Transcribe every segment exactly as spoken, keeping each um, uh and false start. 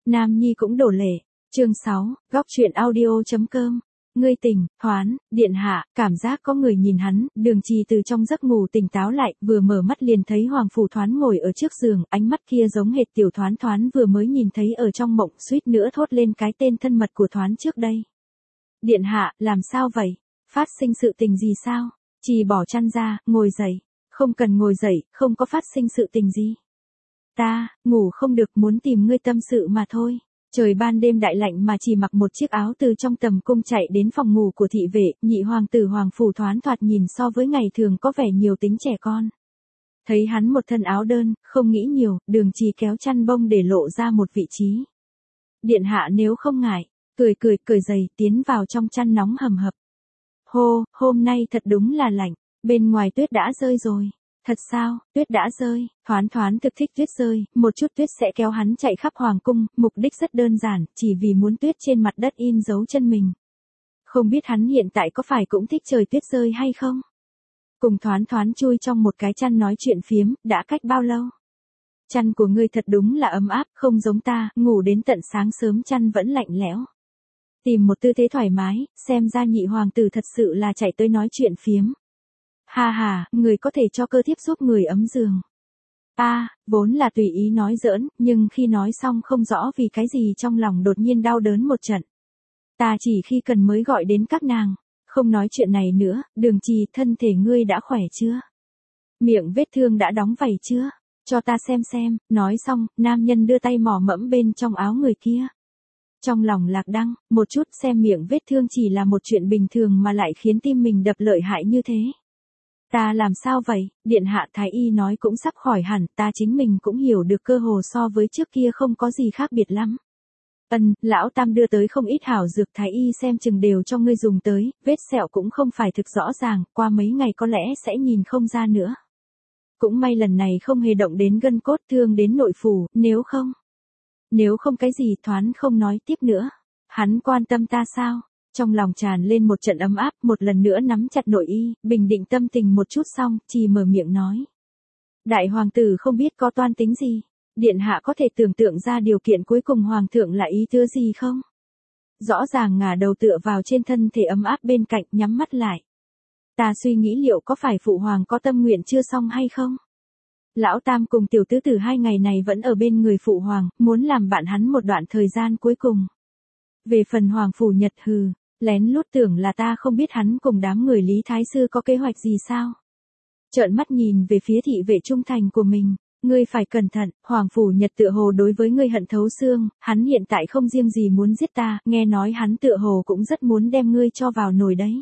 Nam Nhi cũng đổ lệ. Chương sáu, góc truyện audio chấm com. Ngươi tỉnh, Thoán, điện hạ, cảm giác có người nhìn hắn, Đường Trì từ trong giấc ngủ tỉnh táo lại, vừa mở mắt liền thấy Hoàng Phủ Thoán ngồi ở trước giường, ánh mắt kia giống hệt tiểu Thoán Thoán vừa mới nhìn thấy ở trong mộng, suýt nữa thốt lên cái tên thân mật của Thoán trước đây. Điện hạ, làm sao vậy? Phát sinh sự tình gì sao? Trì bỏ chăn ra, ngồi dậy. Không cần ngồi dậy, không có phát sinh sự tình gì. Ta, ngủ không được, muốn tìm ngươi tâm sự mà thôi. Trời ban đêm đại lạnh mà chỉ mặc một chiếc áo từ trong tầm cung chạy đến phòng ngủ của thị vệ, nhị hoàng tử Hoàng Phủ Thoán thoạt nhìn so với ngày thường có vẻ nhiều tính trẻ con. Thấy hắn một thân áo đơn, không nghĩ nhiều, Đường Trì kéo chăn bông để lộ ra một vị trí. Điện hạ nếu không ngại, cười cười cười dày tiến vào trong chăn nóng hầm hập. Hô, hôm nay thật đúng là lạnh, bên ngoài tuyết đã rơi rồi. Thật sao, tuyết đã rơi, Thoán Thoán thực thích tuyết rơi, một chút tuyết sẽ kéo hắn chạy khắp hoàng cung, mục đích rất đơn giản, chỉ vì muốn tuyết trên mặt đất in dấu chân mình. Không biết hắn hiện tại có phải cũng thích trời tuyết rơi hay không? Cùng Thoán Thoán chui trong một cái chăn nói chuyện phiếm, đã cách bao lâu? Chăn của ngươi thật đúng là ấm áp, không giống ta, ngủ đến tận sáng sớm chăn vẫn lạnh lẽo. Tìm một tư thế thoải mái, xem ra nhị hoàng tử thật sự là chạy tới nói chuyện phiếm. Ha ha, người có thể cho cơ thiếp giúp người ấm giường. A, à, vốn là tùy ý nói giỡn, nhưng khi nói xong không rõ vì cái gì trong lòng đột nhiên đau đớn một trận. Ta chỉ khi cần mới gọi đến các nàng, không nói chuyện này nữa, Đường Trì, thân thể ngươi đã khỏe chưa? Miệng vết thương đã đóng vảy chưa? Cho ta xem xem, nói xong, nam nhân đưa tay mò mẫm bên trong áo người kia. Trong lòng lạc đăng, một chút xem miệng vết thương chỉ là một chuyện bình thường mà lại khiến tim mình đập lợi hại như thế. Ta làm sao vậy, điện hạ thái y nói cũng sắp khỏi hẳn, ta chính mình cũng hiểu được cơ hồ so với trước kia không có gì khác biệt lắm. Ân, lão tam đưa tới không ít hảo dược thái y xem chừng đều cho ngươi dùng tới, vết sẹo cũng không phải thực rõ ràng, qua mấy ngày có lẽ sẽ nhìn không ra nữa. Cũng may lần này không hề động đến gân cốt thương đến nội phủ, nếu không. Nếu không cái gì Thoán không nói tiếp nữa. Hắn quan tâm ta sao? Trong lòng tràn lên một trận ấm áp, một lần nữa nắm chặt nội y, bình định tâm tình một chút xong, Trì mở miệng nói. Đại hoàng tử không biết có toan tính gì, điện hạ có thể tưởng tượng ra điều kiện cuối cùng hoàng thượng là ý tứ gì không? Rõ ràng ngả đầu tựa vào trên thân thể ấm áp bên cạnh, nhắm mắt lại. Ta suy nghĩ liệu có phải phụ hoàng có tâm nguyện chưa xong hay không? Lão tam cùng tiểu tứ tử hai ngày này vẫn ở bên người phụ hoàng, muốn làm bạn hắn một đoạn thời gian cuối cùng. Về phần Hoàng Phủ Nhật hừ, lén lút tưởng là ta không biết hắn cùng đám người Lý Thái Sư có kế hoạch gì sao. Trợn mắt nhìn về phía thị vệ trung thành của mình, ngươi phải cẩn thận, Hoàng Phủ Nhật tựa hồ đối với ngươi hận thấu xương, hắn hiện tại không riêng gì muốn giết ta, nghe nói hắn tựa hồ cũng rất muốn đem ngươi cho vào nồi đấy.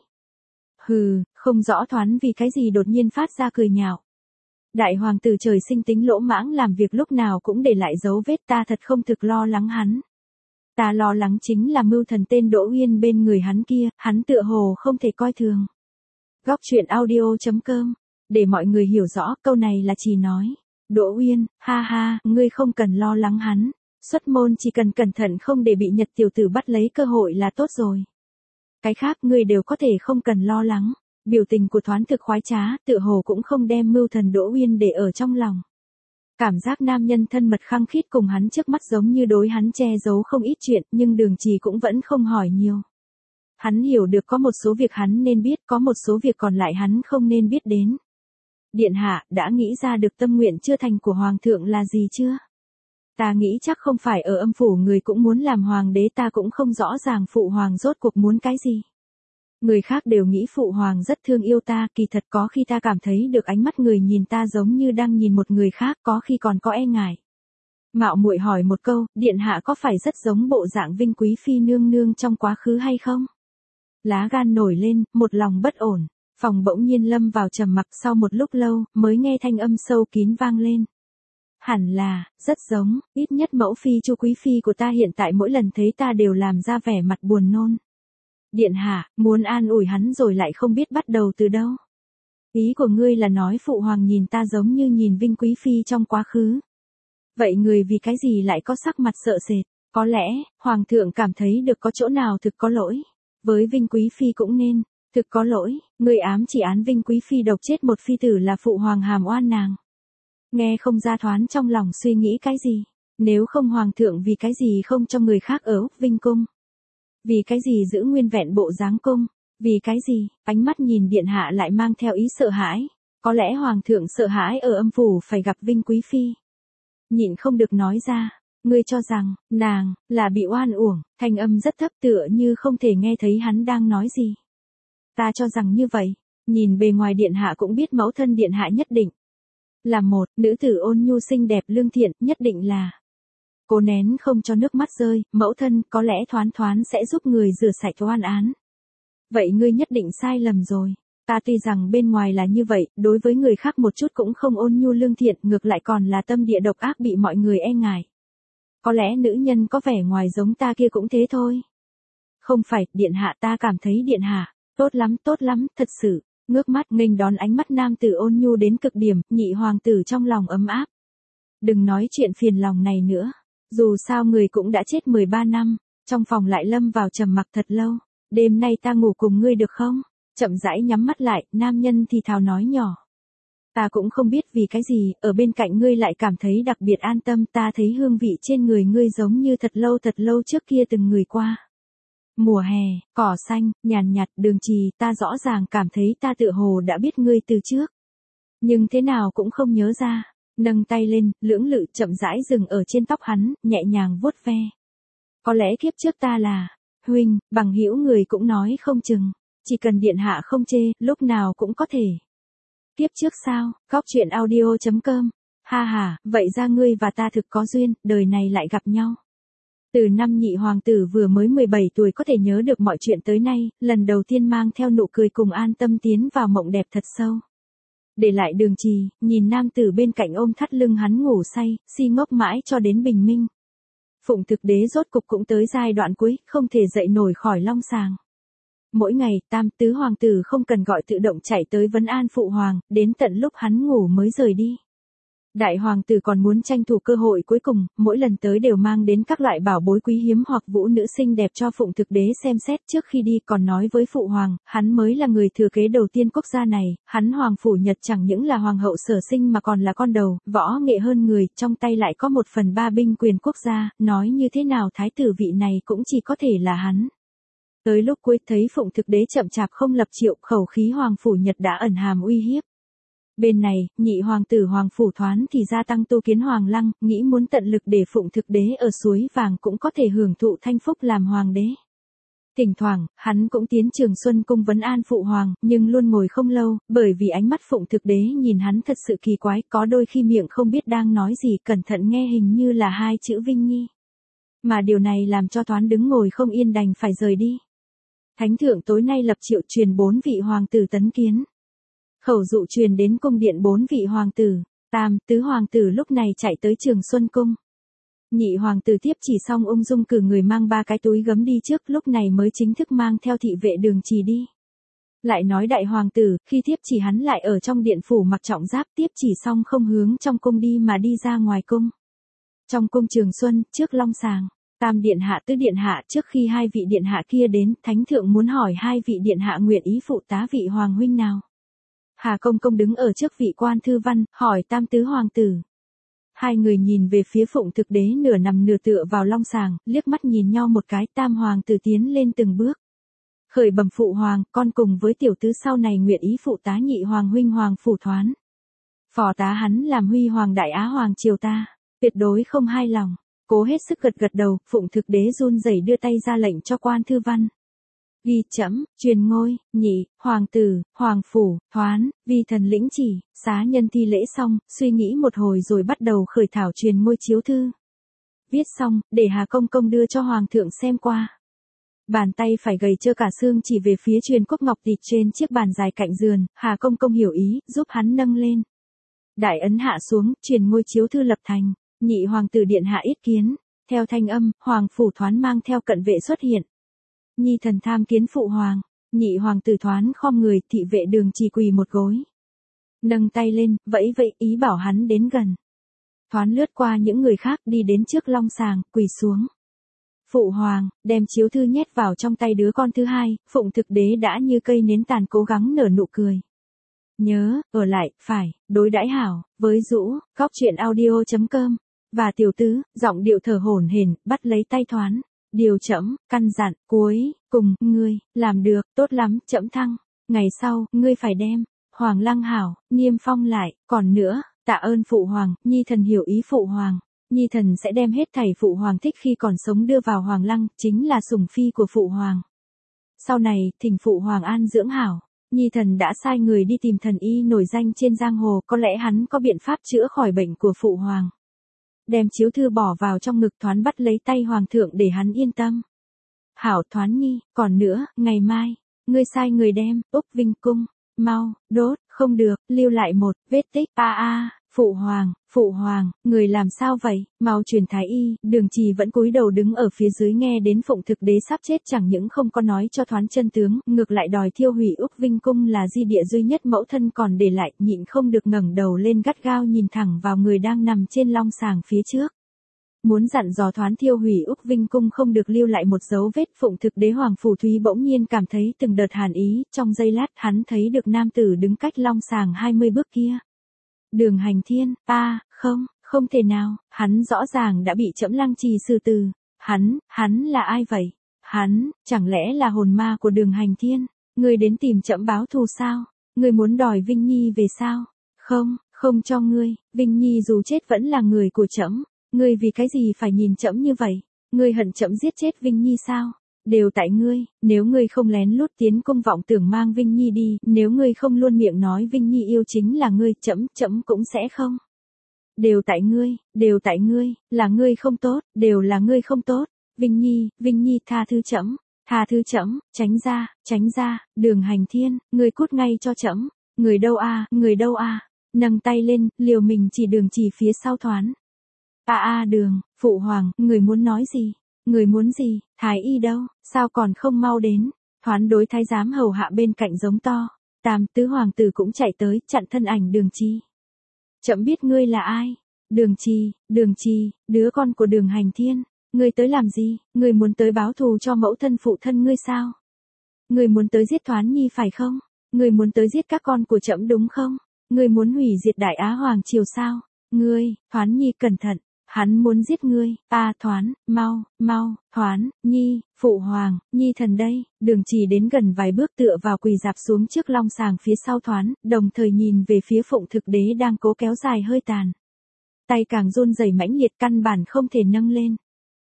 Hừ, không rõ Thoán vì cái gì đột nhiên phát ra cười nhạo. Đại hoàng tử trời sinh tính lỗ mãng làm việc lúc nào cũng để lại dấu vết, ta thật không thực lo lắng hắn. Ta lo lắng chính là mưu thần tên Đỗ Uyên bên người hắn kia, hắn tựa hồ không thể coi thường. Góc truyện audio chấm com, để mọi người hiểu rõ câu này là Trì nói. Đỗ Uyên, ha ha, ngươi không cần lo lắng hắn, xuất môn chỉ cần cẩn thận không để bị Nhật tiểu tử bắt lấy cơ hội là tốt rồi. Cái khác ngươi đều có thể không cần lo lắng. Biểu tình của Thoán thực khoái trá, tựa hồ cũng không đem mưu thần Đỗ Uyên để ở trong lòng. Cảm giác nam nhân thân mật khăng khít cùng hắn trước mắt giống như đối hắn che giấu không ít chuyện, nhưng Đường Trì cũng vẫn không hỏi nhiều. Hắn hiểu được có một số việc hắn nên biết, có một số việc còn lại hắn không nên biết đến. Điện hạ, đã nghĩ ra được tâm nguyện chưa thành của hoàng thượng là gì chưa? Ta nghĩ chắc không phải ở âm phủ người cũng muốn làm hoàng đế, ta cũng không rõ ràng phụ hoàng rốt cuộc muốn cái gì. Người khác đều nghĩ phụ hoàng rất thương yêu ta, kỳ thật có khi ta cảm thấy được ánh mắt người nhìn ta giống như đang nhìn một người khác, có khi còn có e ngại. Mạo muội hỏi một câu, điện hạ có phải rất giống bộ dạng Vinh Quý Phi nương nương trong quá khứ hay không? Lá gan nổi lên, một lòng bất ổn, phòng bỗng nhiên lâm vào trầm mặc, sau một lúc lâu, mới nghe thanh âm sâu kín vang lên. Hẳn là, rất giống, ít nhất mẫu phi Chu Quý Phi của ta hiện tại mỗi lần thấy ta đều làm ra vẻ mặt buồn nôn. Điện hạ, muốn an ủi hắn rồi lại không biết bắt đầu từ đâu. Ý của ngươi là nói phụ hoàng nhìn ta giống như nhìn Vinh Quý Phi trong quá khứ. Vậy người vì cái gì lại có sắc mặt sợ sệt? Có lẽ, hoàng thượng cảm thấy được có chỗ nào thực có lỗi. Với Vinh Quý Phi cũng nên, thực có lỗi, người ám chỉ án Vinh Quý Phi độc chết một phi tử là phụ hoàng hàm oan nàng. Nghe không ra Thoán trong lòng suy nghĩ cái gì. Nếu không hoàng thượng vì cái gì không cho người khác ở Úc Vinh Cung? Vì cái gì giữ nguyên vẹn bộ dáng cung? Vì cái gì? Ánh mắt nhìn điện hạ lại mang theo ý sợ hãi. Có lẽ hoàng thượng sợ hãi ở âm phủ phải gặp Vinh Quý Phi. Nhịn không được nói ra. Ngươi cho rằng, nàng, là bị oan uổng, thanh âm rất thấp tựa như không thể nghe thấy hắn đang nói gì. Ta cho rằng như vậy, nhìn bề ngoài điện hạ cũng biết mẫu thân điện hạ nhất định là một nữ tử ôn nhu xinh đẹp lương thiện, nhất định là cố nén không cho nước mắt rơi, mẫu thân có lẽ thoán thoán sẽ giúp người rửa sạch oan án. Vậy ngươi nhất định sai lầm rồi. Ta tuy rằng bên ngoài là như vậy, đối với người khác một chút cũng không ôn nhu lương thiện, ngược lại còn là tâm địa độc ác bị mọi người e ngại. Có lẽ nữ nhân có vẻ ngoài giống ta kia cũng thế thôi. Không phải, điện hạ, ta cảm thấy điện hạ tốt lắm, tốt lắm, thật sự. Ngước mắt nghênh đón ánh mắt nam tử ôn nhu đến cực điểm, nhị hoàng tử trong lòng ấm áp. Đừng nói chuyện phiền lòng này nữa. Dù sao người cũng đã chết mười ba năm, trong phòng lại lâm vào trầm mặc thật lâu. Đêm nay ta ngủ cùng ngươi được không? Chậm rãi nhắm mắt lại, nam nhân thì thào nói nhỏ. Ta cũng không biết vì cái gì, ở bên cạnh ngươi lại cảm thấy đặc biệt an tâm, ta thấy hương vị trên người ngươi giống như thật lâu thật lâu trước kia từng người qua. Mùa hè, cỏ xanh, nhàn nhạt, đường trì, ta rõ ràng cảm thấy ta tựa hồ đã biết ngươi từ trước. Nhưng thế nào cũng không nhớ ra. Nâng tay lên, lưỡng lự chậm rãi dừng ở trên tóc hắn, nhẹ nhàng vuốt ve. Có lẽ kiếp trước ta là huynh, bằng hữu người cũng nói không chừng. Chỉ cần điện hạ không chê, lúc nào cũng có thể. Kiếp trước sao? Góc chuyện audio chấm com. Ha ha, vậy ra ngươi và ta thực có duyên, đời này lại gặp nhau. Từ năm nhị hoàng tử vừa mới mười bảy tuổi có thể nhớ được mọi chuyện tới nay, lần đầu tiên mang theo nụ cười cùng an tâm tiến vào mộng đẹp thật sâu. Để lại đường trì, nhìn nam tử bên cạnh ôm thắt lưng hắn ngủ say, si ngốc mãi cho đến bình minh. Phụng Thực Đế rốt cục cũng tới giai đoạn cuối, không thể dậy nổi khỏi long sàng. Mỗi ngày, tam tứ hoàng tử không cần gọi tự động chạy tới vấn an phụ hoàng, đến tận lúc hắn ngủ mới rời đi. Đại hoàng tử còn muốn tranh thủ cơ hội cuối cùng, mỗi lần tới đều mang đến các loại bảo bối quý hiếm hoặc vũ nữ xinh đẹp cho Phụng Thực Đế xem xét, trước khi đi còn nói với phụ hoàng, hắn mới là người thừa kế đầu tiên quốc gia này, hắn hoàng phủ Nhật chẳng những là hoàng hậu sở sinh mà còn là con đầu, võ nghệ hơn người, trong tay lại có một phần ba binh quyền quốc gia, nói như thế nào thái tử vị này cũng chỉ có thể là hắn. Tới lúc cuối thấy Phụng Thực Đế chậm chạp không lập triệu, khẩu khí hoàng phủ Nhật đã ẩn hàm uy hiếp. Bên này, nhị hoàng tử hoàng phủ Thoán thì gia tăng tu kiến hoàng lăng, nghĩ muốn tận lực để Phụng Thực Đế ở suối vàng cũng có thể hưởng thụ thanh phúc làm hoàng đế. Thỉnh thoảng, hắn cũng tiến Trường Xuân cung vấn an phụ hoàng, nhưng luôn ngồi không lâu, bởi vì ánh mắt Phụng Thực Đế nhìn hắn thật sự kỳ quái, có đôi khi miệng không biết đang nói gì, cẩn thận nghe hình như là hai chữ Vinh Nhi. Mà điều này làm cho Thoán đứng ngồi không yên đành phải rời đi. Thánh thượng tối nay lập triệu truyền bốn vị hoàng tử tấn kiến. Khẩu dụ truyền đến cung điện bốn vị hoàng tử, tam, tứ hoàng tử lúc này chạy tới Trường Xuân cung. Nhị hoàng tử tiếp chỉ xong ung dung cử người mang ba cái túi gấm đi trước, lúc này mới chính thức mang theo thị vệ đường trì đi. Lại nói đại hoàng tử, khi tiếp chỉ hắn lại ở trong điện phủ mặc trọng giáp, tiếp chỉ xong không hướng trong cung đi mà đi ra ngoài cung. Trong cung Trường Xuân, trước long sàng. Tam điện hạ tứ điện hạ, trước khi hai vị điện hạ kia đến, thánh thượng muốn hỏi hai vị điện hạ nguyện ý phụ tá vị hoàng huynh nào. Hà công công đứng ở trước vị quan thư văn, hỏi tam tứ hoàng tử. Hai người nhìn về phía Phụng Thực Đế nửa nằm nửa tựa vào long sàng, liếc mắt nhìn nhau một cái, tam hoàng tử tiến lên từng bước. Khởi bẩm phụ hoàng, con cùng với tiểu tứ sau này nguyện ý phụ tá nhị hoàng huynh hoàng phủ Thoán. Phò tá hắn làm huy hoàng đại á hoàng triều ta, tuyệt đối không hai lòng. Cố hết sức gật gật đầu, Phụng Thực Đế run rẩy đưa tay ra lệnh cho quan thư văn. Ghi chấm, truyền ngôi, nhị, hoàng tử, hoàng phủ, Thoán, vi thần lĩnh chỉ, xá nhân thi lễ xong, suy nghĩ một hồi rồi bắt đầu khởi thảo truyền ngôi chiếu thư. Viết xong, để Hà công công đưa cho hoàng thượng xem qua. Bàn tay phải gầy trơ cả xương chỉ về phía truyền quốc ngọc tịch trên chiếc bàn dài cạnh giường, Hà công công hiểu ý, giúp hắn nâng lên. Đại ấn hạ xuống, truyền ngôi chiếu thư lập thành. Nhị hoàng tử điện hạ yết kiến, theo thanh âm, hoàng phủ Thoán mang theo cận vệ xuất hiện. Nhi thần tham kiến phụ hoàng, nhị hoàng tử Thoán khom người, thị vệ đường trì quỳ một gối. Nâng tay lên, vẫy vẫy ý bảo hắn đến gần. Thoán lướt qua những người khác đi đến trước long sàng, quỳ xuống. Phụ hoàng, đem chiếu thư nhét vào trong tay đứa con thứ hai, Phụng Thực Đế đã như cây nến tàn cố gắng nở nụ cười. Nhớ, ở lại, phải, đối đãi hảo, với Dũ, góc chuyện audio chấm com. và tiểu tứ, giọng điệu thở hổn hển, bắt lấy tay Thoán. Điều trẫm căn dặn, cuối cùng, ngươi, làm được, tốt lắm, trẫm thăng. Ngày sau, ngươi phải đem, Hoàng Lăng Hảo, niêm phong lại, còn nữa, tạ ơn phụ hoàng, nhi thần hiểu ý phụ hoàng. Nhi thần sẽ đem hết thảy phụ hoàng thích khi còn sống đưa vào Hoàng Lăng, chính là sủng phi của phụ hoàng. Sau này, thỉnh phụ hoàng an dưỡng hảo. Nhi thần đã sai người đi tìm thần y nổi danh trên giang hồ, có lẽ hắn có biện pháp chữa khỏi bệnh của phụ hoàng. Đem chiếu thư bỏ vào trong ngực Thoán bắt lấy tay hoàng thượng để hắn yên tâm. Hảo Thoán nhi, còn nữa, ngày mai, ngươi sai người đem, Úc Vinh Cung, mau, đốt, không được, lưu lại một, vết tích, a a, phụ hoàng, phụ hoàng, người làm sao vậy, mau truyền thái y, Đường Trì vẫn cúi đầu đứng ở phía dưới nghe đến Phụng Thực Đế sắp chết chẳng những không có nói cho Thoán chân tướng, ngược lại đòi thiêu hủy Úc Vinh Cung là di địa duy nhất mẫu thân còn để lại, nhịn không được ngẩng đầu lên gắt gao nhìn thẳng vào người đang nằm trên long sàng phía trước. Muốn dặn dò Thoán thiêu hủy Úc Vinh Cung không được lưu lại một dấu vết. Phụng Thực Đế Hoàng Phủ Thúy bỗng nhiên cảm thấy từng đợt hàn ý, trong giây lát hắn thấy được nam tử đứng cách long sàng hai mươi bước kia. Đường Hành Thiên, a à, không, không thể nào, hắn rõ ràng đã bị trẫm lăng trì xử từ. Hắn, hắn là ai vậy? Hắn, chẳng lẽ là hồn ma của Đường Hành Thiên? Ngươi đến tìm trẫm báo thù sao? Ngươi muốn đòi Vinh Nhi về sao? Không, không cho ngươi, Vinh Nhi dù chết vẫn là người của trẫm. Ngươi vì cái gì phải nhìn trẫm như vậy? Ngươi hận trẫm giết chết Vinh Nhi sao? Đều tại ngươi, nếu ngươi không lén lút tiến cung vọng tưởng mang Vinh Nhi đi, nếu ngươi không luôn miệng nói Vinh Nhi yêu chính là ngươi, trẫm, trẫm cũng sẽ không. Đều tại ngươi, đều tại ngươi, là ngươi không tốt, đều là ngươi không tốt. Vinh Nhi, Vinh Nhi tha thứ trẫm, tha thứ trẫm, tránh ra, tránh ra, Đường Hành Thiên, ngươi cút ngay cho trẫm. Người đâu a, người đâu a? Nâng tay lên, liều mình chỉ Đường Trì phía sau Thoán. A a Đường, phụ hoàng, người muốn nói gì? Người muốn gì? Thái y đâu? Sao còn không mau đến? Thoán đối thái giám hầu hạ bên cạnh giống to. Tam tứ hoàng tử cũng chạy tới, chặn thân ảnh Đường Trì. Trẫm biết ngươi là ai? Đường Trì, Đường Trì, đứa con của Đường Hành Thiên. Ngươi tới làm gì? Ngươi muốn tới báo thù cho mẫu thân phụ thân ngươi sao? Ngươi muốn tới giết Thoán Nhi phải không? Ngươi muốn tới giết các con của trẫm đúng không? Ngươi muốn hủy diệt Đại Á Hoàng triều sao? Ngươi, Thoán Nhi cẩn thận. Hắn muốn giết ngươi, a Thoán, mau, mau, Thoán, Nhi, phụ hoàng, Nhi thần đây. Đường Trì đến gần vài bước tựa vào quỳ dạp xuống trước long sàng phía sau Thoán, đồng thời nhìn về phía Phụng Thực Đế đang cố kéo dài hơi tàn. Tay càng run rẩy mãnh liệt căn bản không thể nâng lên.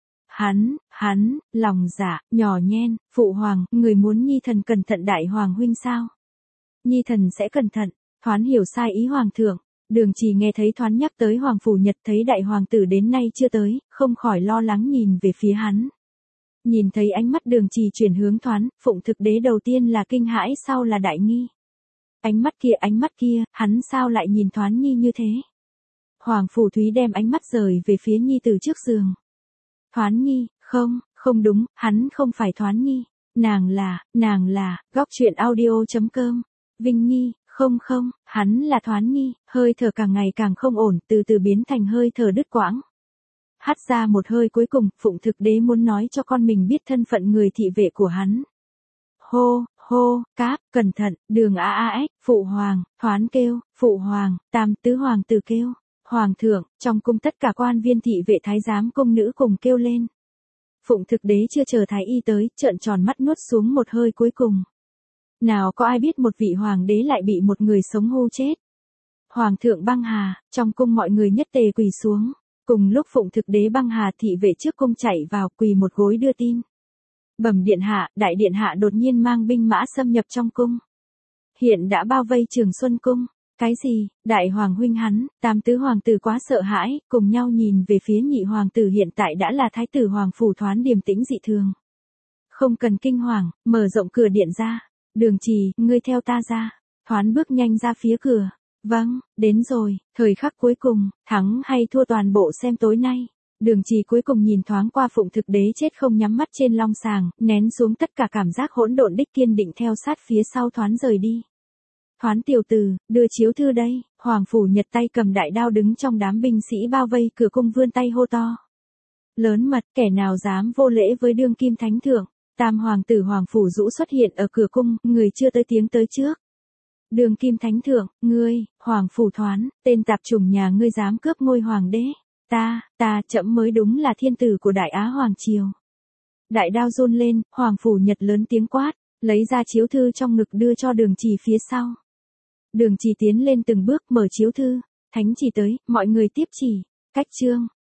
Hắn, hắn, lòng dạ, nhỏ nhen, phụ hoàng, người muốn Nhi thần cẩn thận đại hoàng huynh sao? Nhi thần sẽ cẩn thận. Thoán hiểu sai ý hoàng thượng. Đường Trì nghe thấy Thoán nhắc tới Hoàng Phủ Nhật thấy đại hoàng tử đến nay chưa tới, không khỏi lo lắng nhìn về phía hắn. Nhìn thấy ánh mắt Đường Trì chuyển hướng Thoán, Phụng Thực Đế đầu tiên là kinh hãi sau là đại nghi. Ánh mắt kia ánh mắt kia, hắn sao lại nhìn Thoán Nhi như thế? Hoàng Phủ Thúy đem ánh mắt rời về phía Nhi từ trước giường. Thoán Nhi, không, không đúng, hắn không phải Thoán Nhi. Nàng là, nàng là, góc truyện audio chấm com. Vinh Nhi. Không không, hắn là Thoán Nhi, hơi thở càng ngày càng không ổn, từ từ biến thành hơi thở đứt quãng. Hắt ra một hơi cuối cùng, Phụng Thực Đế muốn nói cho con mình biết thân phận người thị vệ của hắn. Hô, hô, cáp, cẩn thận, Đường a a ếch, phụ hoàng, Thoán kêu, phụ hoàng, tam tứ hoàng tử kêu, hoàng thượng, trong cung tất cả quan viên thị vệ thái giám cung nữ cùng kêu lên. Phụng Thực Đế chưa chờ thái y tới, trợn tròn mắt nuốt xuống một hơi cuối cùng. Nào có ai biết một vị hoàng đế lại bị một người sống hô chết. Hoàng thượng băng hà, trong cung mọi người nhất tề quỳ xuống. Cùng lúc Phụng Thực Đế băng hà thị vệ trước cung chạy vào quỳ một gối đưa tin. Bẩm điện hạ, đại điện hạ đột nhiên mang binh mã xâm nhập trong cung. Hiện đã bao vây Trường Xuân cung. Cái gì, đại hoàng huynh hắn, tam tứ hoàng tử quá sợ hãi, cùng nhau nhìn về phía nhị hoàng tử hiện tại đã là thái tử Hoàng Phủ Thoán điềm tĩnh dị thường. Không cần kinh hoàng, mở rộng cửa điện ra. Đường Trì, ngươi theo ta ra. Thoán bước nhanh ra phía cửa. Vâng, đến rồi, thời khắc cuối cùng, thắng hay thua toàn bộ xem tối nay. Đường Trì cuối cùng nhìn thoáng qua Phụng Thực Đế chết không nhắm mắt trên long sàng, nén xuống tất cả cảm giác hỗn độn đích kiên định theo sát phía sau Thoán rời đi. Thoán tiểu tử, đưa chiếu thư đây. Hoàng Phủ Nhật tay cầm đại đao đứng trong đám binh sĩ bao vây cửa cung vươn tay hô to. Lớn mật, kẻ nào dám vô lễ với đương kim thánh thượng. Tam hoàng tử Hoàng Phủ Dũ xuất hiện ở cửa cung, người chưa tới tiếng tới trước. Đường kim thánh thượng, ngươi, Hoàng Phủ Thoán, tên tạp chủng nhà ngươi dám cướp ngôi hoàng đế. Ta, ta, trẫm mới đúng là thiên tử của Đại Á Hoàng Triều. Đại đao run lên, Hoàng Phủ Nhật lớn tiếng quát, lấy ra chiếu thư trong ngực đưa cho Đường Trì phía sau. Đường Trì tiến lên từng bước mở chiếu thư, thánh chỉ tới, mọi người tiếp chỉ, cách chương.